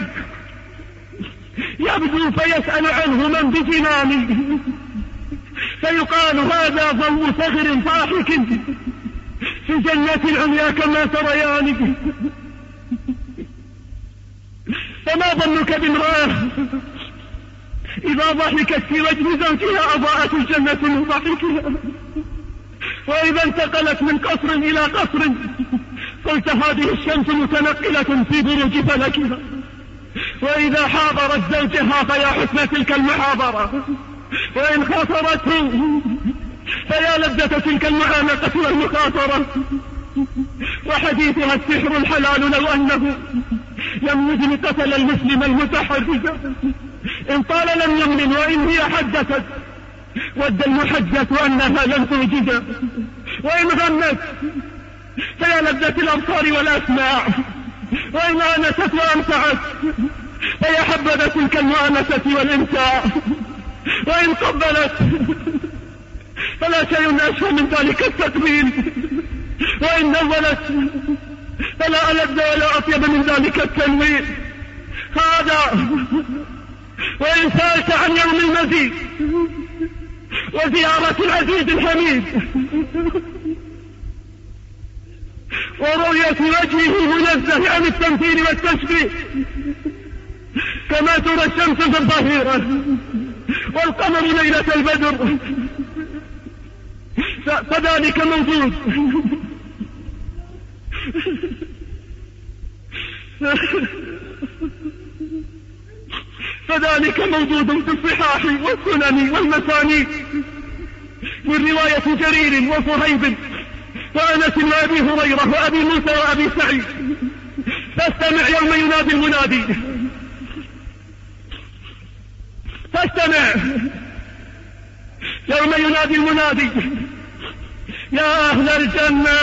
[SPEAKER 2] يبدو فيسأل عنه من بجنانه فيقال هذا ضوء صغر ضاحك في جنة العليا كما تريان. فما ظنك بامرأة إذا ضحكت في وجه زوجها أضاءت الجنة من ضحكها، وإذا انتقلت من قصر إلى قصر قلت هذه الشمس متنقلة في بروج فلكها. وإذا حاضرت زوجها فيا حسن تلك المحاضرة، وإن خاطرته فيا لذة تلك المعانقة والمخاطرة. وحديثها السحر الحلال لو أنه لم يجن قتل المسلم المتحرز، إن طال لم يمن وإن هي حدثت ود المحدث أنها لم توجد. وإن غنت فيا لذة الأبصار والأسماع، وإن آنست وأمتعت فيا حبذا تلك المؤانسة والإمتاع. وإن قبلت فلا شيء أشهى من ذلك التقبيل، وإن نولت فلا ألذ ولا أطيب من ذلك التنوير. هذا وإن سألت عن يوم المزيد وزيارة العزيز الحميد ورؤية وجهه منزه عن التمثيل والتشبيه، كما ترى الشمس في الظهيرة والقمر ليلة البدر، فذلك موجود. فذلك موجود في الصحاح والسنن والمسانيد من رواية جرير وصهيب وأنس وأبي هريرة وأبي موسى وأبي سعيد. فاستمع يوم ينادي المنادي، فاستمع يوم ينادي المنادي يا أهل الجنة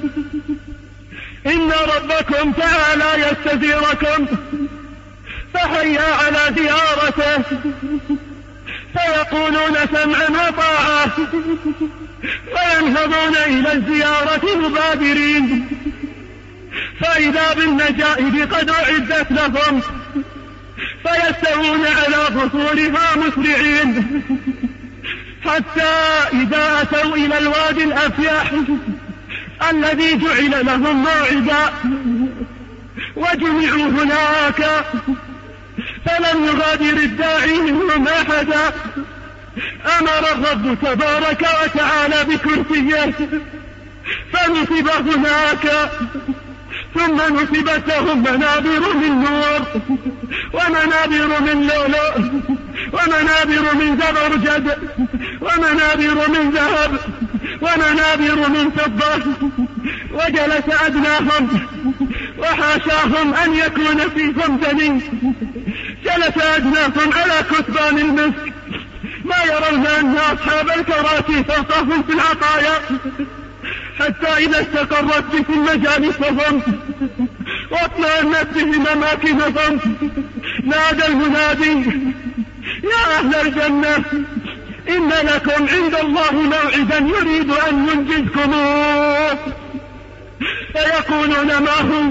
[SPEAKER 2] إن ربكم تعالى يستزيركم، فحيا على زيارته. فيقولون سمعا وطاعة وينهضون إلى الزيارة مبادرين، فإذا بالنجائب قد أعدت لهم فيستوون على ظهورها مسرعين، حتى إذا أتوا إلى الوادي الأفيح الذي جعل لهم موعدا وجمعوا هناك فلم يغادر الداعي منهم أحدا. أمر الرب تبارك وتعالى بكرسيه فنصب هناك، ثم نصبت لهم منابر من نور ومنابر من لؤلؤ ومنابر من زبرجد ومنابر من ذهب ومنابر من فضة. وجلس أدناهم وحاشاهم أن يكون فيهم دني، جلس أدناهم على كثبان المسك، ما يرون أن أصحاب الكراسي فوقهم في العطايا، حتى إذا استقرت بهم مجالسهم واطمأنت بهم أماكنهم نادى المنادي يا أهل الجنة إن لكم عند الله موعدا يريد أن ينجزكموه. فيقولون ما هو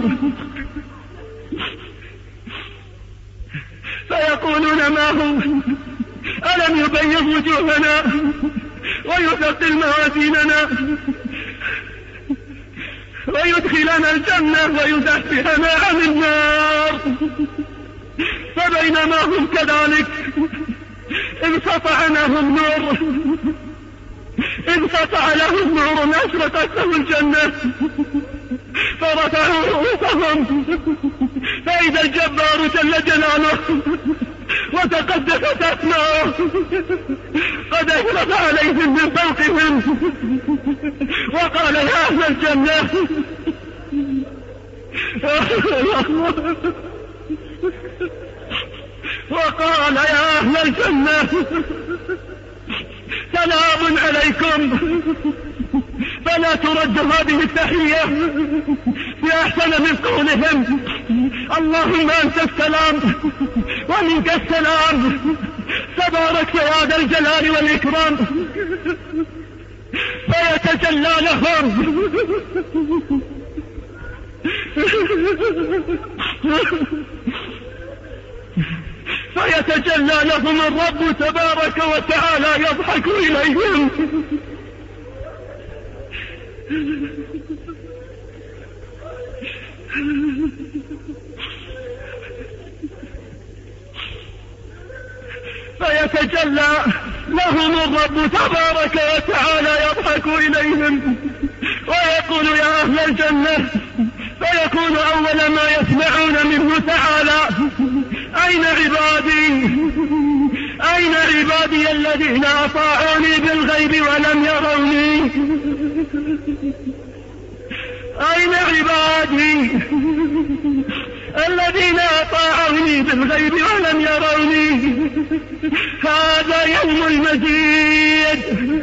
[SPEAKER 2] فيقولون ما هو ألم يبيض وجوهنا ويثقل موازيننا ويدخلنا الجنة ويزحزحنا عن النار. فبينما هم كذلك انقطع لهم نور انقطع لهم نور أشرقت له الجنة، فرفعوا رؤوسهم فإذا الجبار جل جلاله وتقدست أسماؤه قد أشرف عليهم من فوقهم وقال يا أهل الجنة وقال يا أهل الجنة سلام عليكم. فلا ترد هذه التحية بأحسن من قولهم اللهم أنت السلام ومنك السلام تبارك يا ذا الجلال والإكرام. فيتجلى لهم فيتجلى لهم الرب تبارك وتعالى يضحك إليهم فيتجلى لهم الرب تبارك وتعالى يضحك إليهم ويقول يا أهل الجنة، فيكون أول ما يسمعون منه تعالى أين عبادي، أين عبادي الذين أطاعوني بالغيب ولم يروني، أين عبادي الذين أطاعوني بالغيب ولم يروني. هذا يوم المزيد،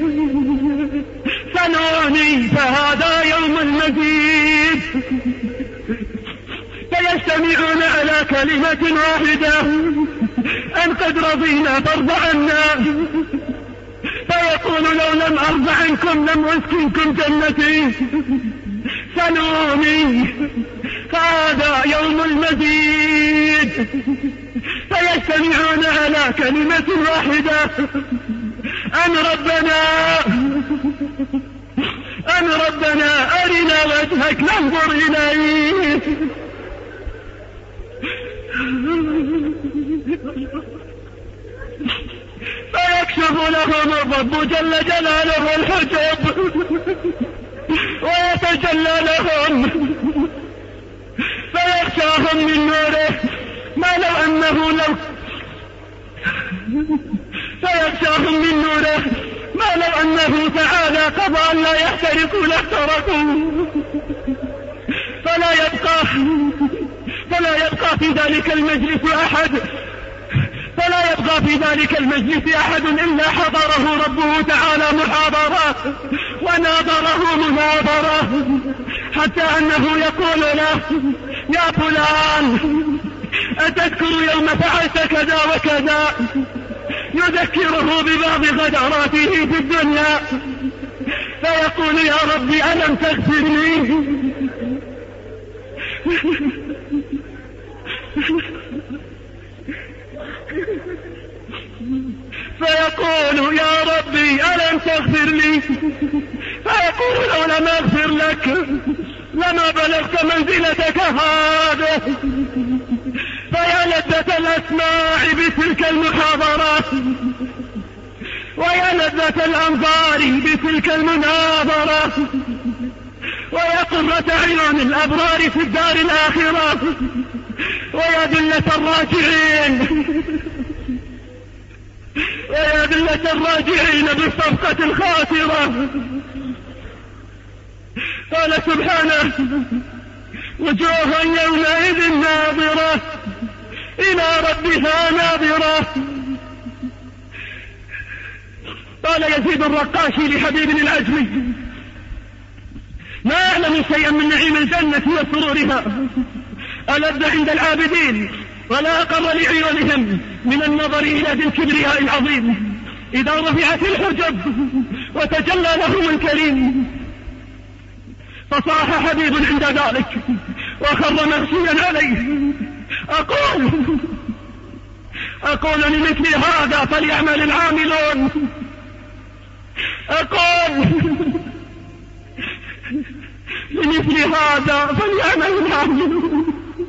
[SPEAKER 2] سنوني فهذا يوم المزيد. فيجتمعون على كلمة واحدة أن قد رضينا فارض عنا، فيقول لو لم أرض عنكم لم أسكنكم جنتي، سنوني هذا يوم المزيد. فيجتمعون على كلمة واحدة أن ربنا أن ربنا أرنا وجهك ننظر إليه. فيكشف لهم الرب جل جلاله الحجب ويتجلى لهم فيغشاهم من نوره ما لو أنه لو فيغشاهم من نوره ما لو أنه تعالى قضى أن لا يحترقوا لاحترقوا. فلا يبقى فلا يبقى في ذلك المجلس أحد فلا يبقى في ذلك المجلس أحد إلا حضره ربه تعالى محاضرة وناظره مناظرة، حتى أنه يقول له يا فلان أتذكر يوم فعلت كذا وكذا، يذكره ببعض غدراته في الدنيا، فيقول يا ربي ألم تغفر لي؟ فيقول يا ربي ألم تغفر لي؟ فيقول لو لم أغفر لك لما بلغت منزلتك هذه. فيا لذة الأسماع بتلك المحاضرات، ويا لذة الأنظار بتلك المناظرة، ويا قرة عيون الأبرار في الدار الآخرة، ويا ذلة الراجعين ويا ذلة الراجعين بالصفقة الخاسرة. قال سبحانه وجوه يومئذ ناظرة إلى ربها ناظرة. قال يزيد الرقاشي لحبيب العجمي ما أعلم شيئا من نعيم الجنة وسرورها ألذ عند العابدين ولا أقر لعيونهم من النظر إلى ذي الكبرياء العظيم إذا رفعت الحجب وتجلى لهم الكريم. فصاح حبيب عند ذلك وخر مغشيا عليه أقول أقول لمثل هذا فليعمل العاملون، أقول لمثل هذا فليعمل العاملون.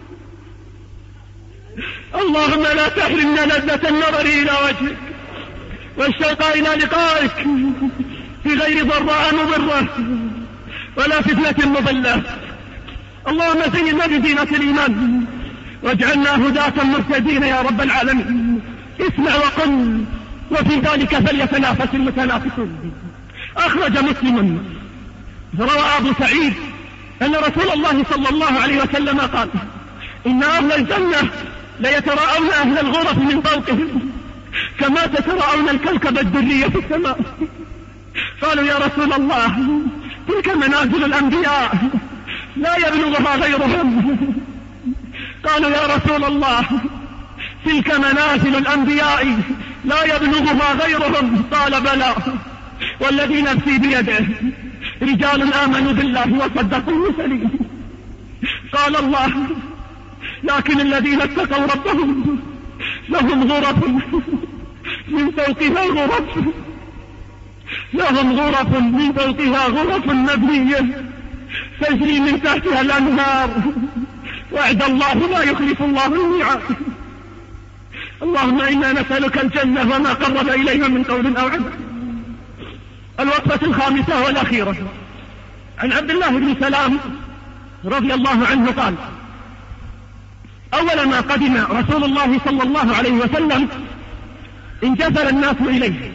[SPEAKER 2] اللهم لا تحرمنا لذة النظر إلى وجهك والشوق إلى لقائك في غير ضراء مضرة ولا فتنة مضلة. اللهم زينا بزينة الإيمان واجعلنا هداة مهتدين يا رب العالمين. اسمع وقل وفي ذلك فليتنافس المتنافسون. أخرج مسلم روى أبو سعيد أن رسول الله صلى الله عليه وسلم قال إن أهل الجنة ليتراءون أهل الغرف من فوقهم كما تتراءون الكوكب الدري في السماء. قالوا يا رسول الله تلك منازل الأنبياء لا يبلغها غيرهم. قالوا يا رسول الله تلك منازل الأنبياء لا يبلغها غيرهم. قال بلى والذي نفسي بيده رجال آمنوا بالله وصدقوا المرسلين. قال الله لكن الذين اتقوا ربهم لهم غرف من فوقها غرف لهم غرف من فوقها غرف مبنية تجري من تحتها الأنهار وعد الله لا يخلف الله الميعاد. اللهم إنا نسألك الجنة وما قرب إليها من قول أو عمل. الوقفة الخامسة والأخيرة عن عبد الله بن سلام رضي الله عنه قال: أول ما قدم رسول الله صلى الله عليه وسلم انجذب الناس إليه.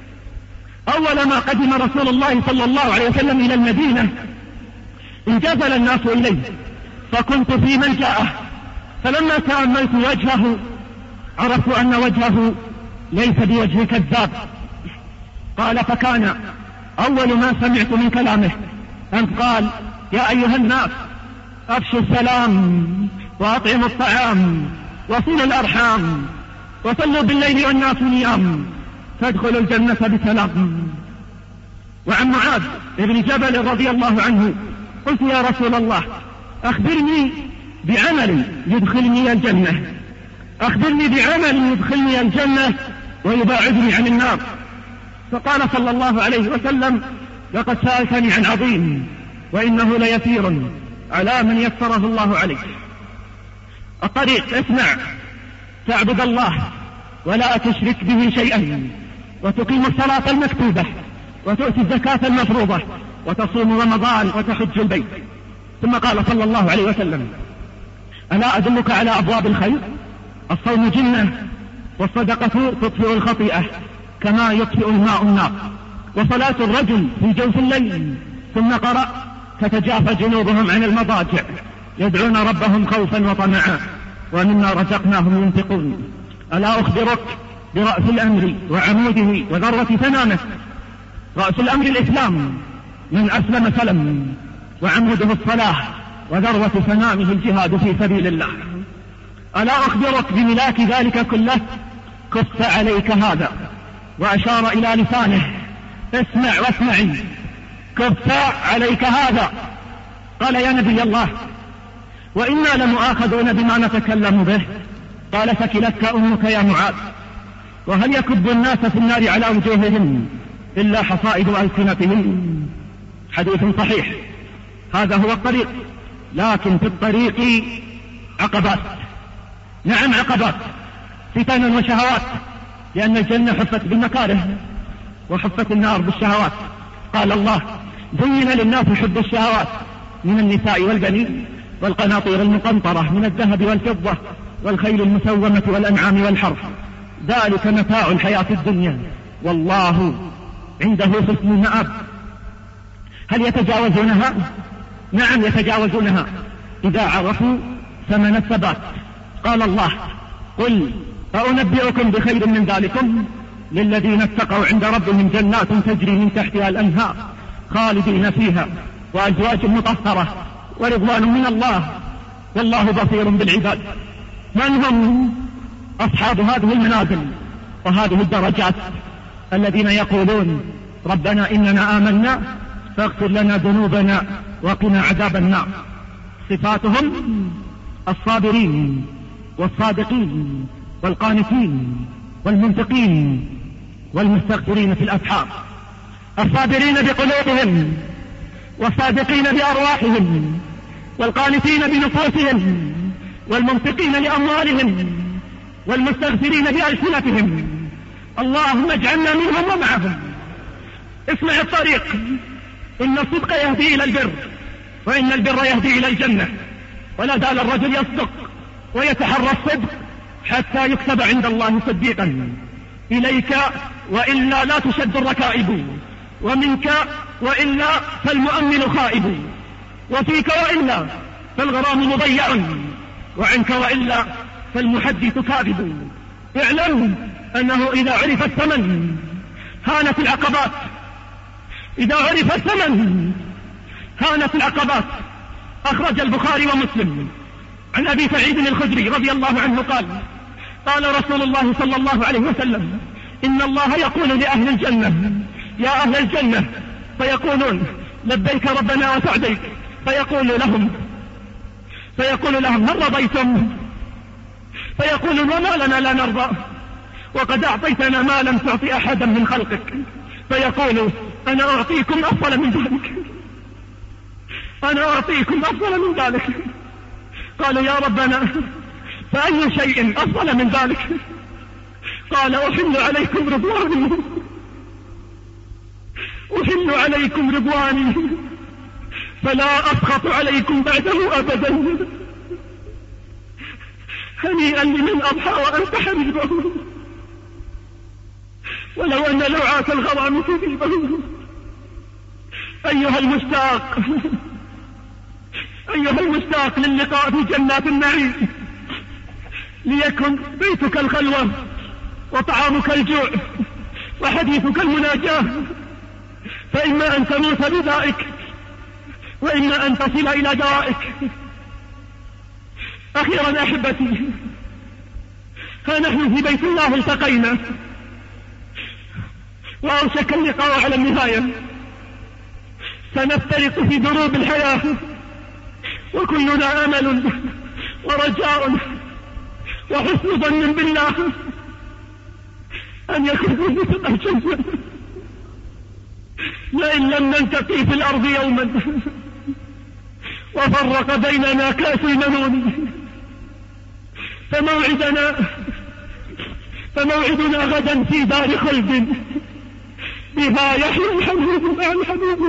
[SPEAKER 2] أول ما قدم رسول الله صلى الله عليه وسلم إلى المدينة انجذب الناس إليه، فكنت في ملجأه، فلما تأملت وجهه عرفت أن وجهه ليس بوجه كذاب. قال: فكان أول ما سمعت من كلامه أن قال: يا أيها الناس أفشوا السلام وأطعموا الطعام وصلوا الأرحام وصلوا بالليل والناس نيام فادخلوا الجنة بسلام. وعن معاذ بن جبل رضي الله عنه قلت: يا رسول الله أخبرني بعمل يدخلني الجنة، أخبرني بعمل يدخلني الجنة ويباعدني عن النار. فقال صلى الله عليه وسلم: لقد سألتني عن عظيم وإنه ليسير على من يسره الله عليه. الطريق: اسمع، تعبد الله ولا تشرك به شيئا، وتقيم الصلاة المكتوبة، وتؤتي الزكاة المفروضة، وتصوم رمضان، وتحج البيت. ثم قال صلى الله عليه وسلم: ألا أدلك على أبواب الخير؟ الصوم جنة، والصدقة تطفئ الخطيئة كما يطفئ الماء النار، وصلاة الرجل في جوف الليل. ثم قرأ: تتجافى جنوبهم عن المضاجع يدعون ربهم خوفا وطمعا ومما رزقناهم ينفقون. ألا أخبرك برأس الأمر وعموده وذروة سنامه؟ رأس الأمر الإسلام، من أسلم سلم، وعموده الصلاة، وذروة سنامه الجهاد في سبيل الله. ألا أخبرك بملاك ذلك كله؟ كف عليك هذا، وأشار إلى لسانه: اسمع واسمعي، كف عليك هذا. قال: يا نبي الله، وإنا لمؤاخذون بما نتكلم به. قال: ثكلتك أمك يا معاذ، وهل يكب الناس في النار على وجوههم إلا حصائد ألسنتهم؟ حديث صحيح. هذا هو الطريق، لكن في الطريق عقبات. نعم عقبات، فتن وشهوات، لأن الجنة حفت بالمكاره وحفت النار بالشهوات. قال الله: زين للناس حب الشهوات من النساء والبنين والقناطير المقنطرة من الذهب والفضة والخيل المسومة والأنعام والحرث، ذلك متاع الحياة الدنيا والله عنده حسن المآب. هل يتجاوزونها؟ نعم يتجاوزونها إذا عرفوا ثمن الثبات. قال الله: قل فأنبئكم بخير من ذلكم للذين اتقوا عند ربهم جنات تجري من تحتها الأنهار خالدين فيها وأزواج مطهرة ورضوان من الله والله بصير بالعباد. من هم أصحاب هذه المنازل وهذه الدرجات؟ الذين يقولون: ربنا إننا آمنا فاغفر لنا ذنوبنا وقنا عذاب النار. صفاتهم: الصابرين والصادقين والقانتين والمنفقين والمستغفرين في الأسحار. الصابرين بقلوبهم، والصادقين بأرواحهم، والقانتين بنفوسهم، والمنفقين لأموالهم، والمستغفرين بألسنتهم. اللهم اجعلنا منهم ومعهم. اسمع الطريق: إن الصدق يهدي إلى البر، وإن البر يهدي إلى الجنة، ولا زال الرجل يصدق ويتحرى الصدق حتى يكتب عند الله صديقا. إليك وإلا لا تشد الركائب، ومنك وإلا فالمؤمن خائب، وفيك وإلا فالغرام مضيع، وعنك وإلا فالمحدث كاذب. اعلم أنه إذا عرف الثمن هانت العقبات، إذا عرف الثمن هانت العقبات. أخرج البخاري ومسلم عن أبي سعيد الخدري رضي الله عنه قال: قال رسول الله صلى الله عليه وسلم: إن الله يقول لأهل الجنة: يا أهل الجنة، فيقولون: لبيك ربنا وسعديك. فيقول لهم فيقول لهم: هل رضيتم؟ فيقولون: وما لنا لا نرضى، وقد أعطيتنا ما لم تعطي أحدا من خلقك. فيقول: أنا أعطيكم أفضل من ذلك، أنا أعطيكم أفضل من ذلك. قالوا: يا ربنا، فأي شيء أفضل من ذلك؟ قال أحل عليكم رضواني أحل عليكم رضواني فلا أسخط عليكم بعده أبدا. هنيئا لمن أضحى وأنت حبيبه، ولو أن لوعات الغرام تذيبه. أيها المشتاق أيها المشتاق للقاء في جنات النعيم، ليكن بيتك الخلوة وطعامك الجوع وحديثك المناجاة، فإما أن تموت بذائك وإما أن تصل إلى دوائك. أخيرا أحبتي، ها نحن في بيت الله التقينا، وأوشك اللقاء على النهاية. سنفترق في دروب الحياة وكلنا أمل ورجاء وحسن ظن بالله أن يكون مثل الجنة، لئن لم نلتقي في الأرض يوما وفرق بيننا كاس المنون، فموعدنا فموعدنا غدا في دار خلد بها يحيى الحبيب مع الحبيب.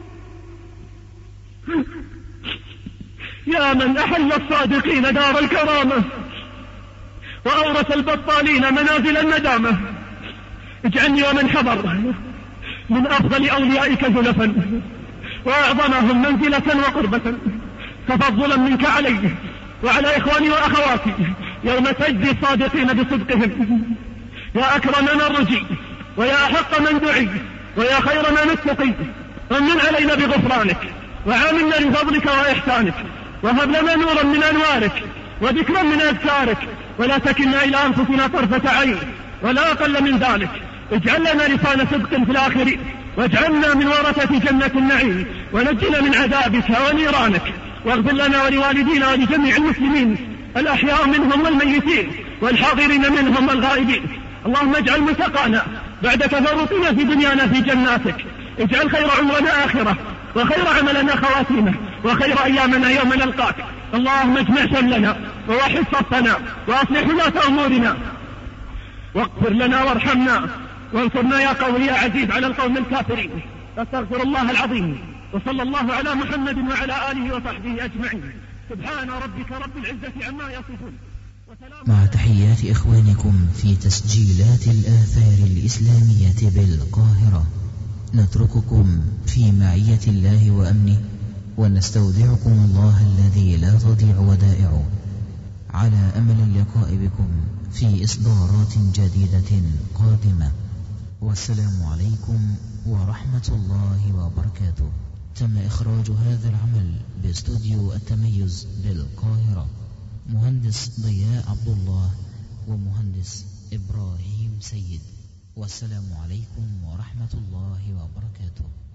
[SPEAKER 2] يا من أحل الصادقين دار الكرامة وأورث البطالين منازل الندامة، اجعلني ومن حضر من أفضل أوليائك زلفا وأعظمهم منزلة وقربة، تفضلا منك علي وعلى إخواني وأخواتي يوم تجزي الصادقين بصدقهم. يا أكرم من رجي ويا أحق من دعي ويا خير من اتقي، ومن علينا بغفرانك وعاملنا بفضلك وإحسانك، وهب لنا نورا من أنوارك وذكرا من أذكارك، ولا تكلنا إلى أنفسنا طرفة عين ولا أقل من ذلك. اجعل لنا لسان صدق في الآخرين، واجعلنا من ورثة جنة النعيم، ونجنا من عذابك ونيرانك، واغفر لنا ولوالدينا ولجميع المسلمين الأحياء منهم والميتين والحاضرين منهم والغائبين. اللهم اجعل ملتقانا بعد تفرطنا في دنيانا في جناتك، اجعل خير عمرنا آخرة وخير عملنا خواتيمه وخير أيامنا يوم نلقاك. اللهم اجمع شملنا ووحد صفنا وأصلح ولاة أمورنا، واغفر لنا وارحمنا وانصرنا يا قوي يا عزيز على القوم الكافرين. أستغفر الله العظيم، وصلى الله على محمد وعلى آله وصحبه أجمعين. سبحان ربك رب العزة عما يصفون.
[SPEAKER 1] مع تحيات إخوانكم في تسجيلات الآثار الإسلامية بالقاهرة، نترككم في معية الله وأمنه، ونستودعكم الله الذي لا تضيع ودائعه، على أمل اللقاء بكم في إصدارات جديدة قادمة. والسلام عليكم ورحمة الله وبركاته. تم إخراج هذا العمل باستوديو التميز بالقاهرة، مهندس ضياء عبد الله ومهندس إبراهيم سيد. والسلام عليكم ورحمة الله وبركاته.